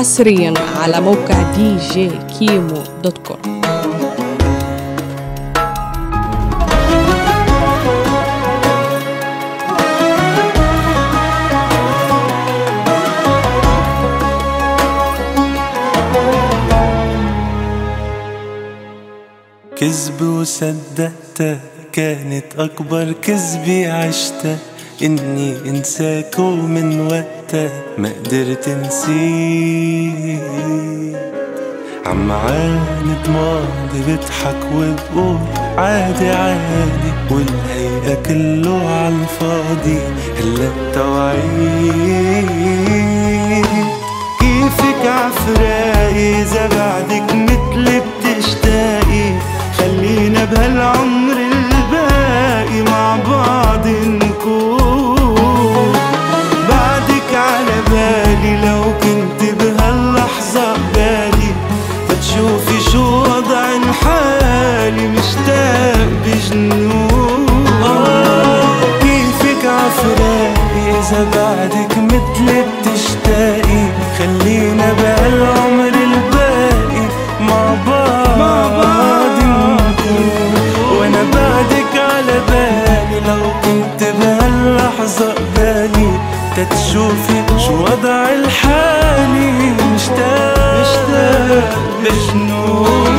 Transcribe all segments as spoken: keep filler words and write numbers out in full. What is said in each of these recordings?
حصريا على موقع دي جي كيمو دوت كوم. كذب وصدقته كانت أكبر كذبة عشتها، إني انساك ومن وقتها ما قدرت انسيك. عم عاند ماضي بضحك وبقول عادي عادي، والهيئة كله عالفاضي هلا توعيك. كيفك عفراقي إذا بعدك متلي بتشتاقي، خلينا بهالعمر الباقي مع بعض نكون. بعدك على بالي لو كنت بهاللحظة قبالي، فتشوفي شو وضع حالي مشتاق بجنون. آه كيفك عفراقي إذا بعدك متلي بتشتاقي، خلينا بهالعمر الباقي مع بعض نكون. وانا بعدك على بالي لو كنت بهاللحظة قبالي، تتشوفي شو وضع الحالي مشتاق مشتاق بجنون.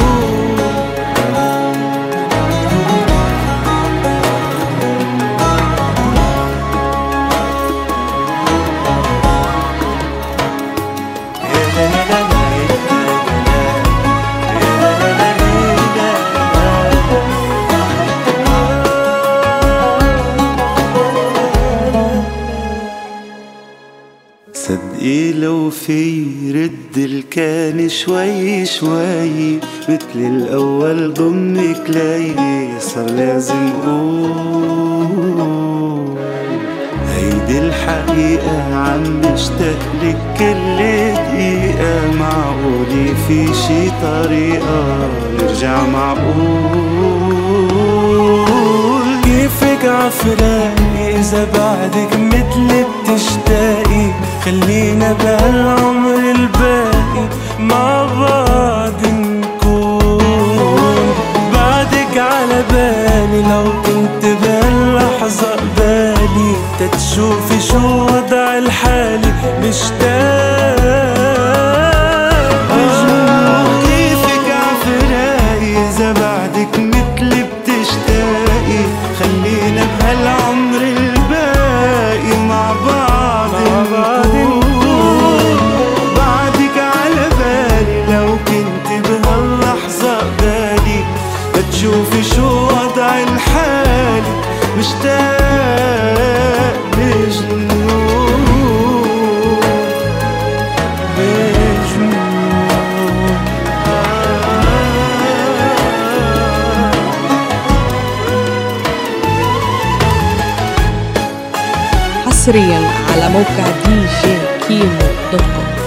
صدقي لو في رد الكان شوي شوي، مثل الأول ضمك لي صار لازم قول. هيدي الحقيقة عم بشتاق لك كل دقيقة، معقولة في شي طريقة نرجع معقول. كيفك عفراقي إذا بعدك متلي بتشتاقي، خلينا بهالعمر الباقي مع بعض نكون. بعدك على بالي لو كنت بهاللحظة قبالي، تتشوفي شو وضع الحالي مشتاق بجنون. كيفك عفراقي إذا بعدك متلي بتشتاقي، خلينا بهالعمر الباقي مع بعض نكون. بعدك على بالي لو كنت بهاللحظة قبالي، بتشوفي شو وضع الحالي مشتاق بجنون بجنون. حصريا على موقع دي جي كيمو دوت كوم.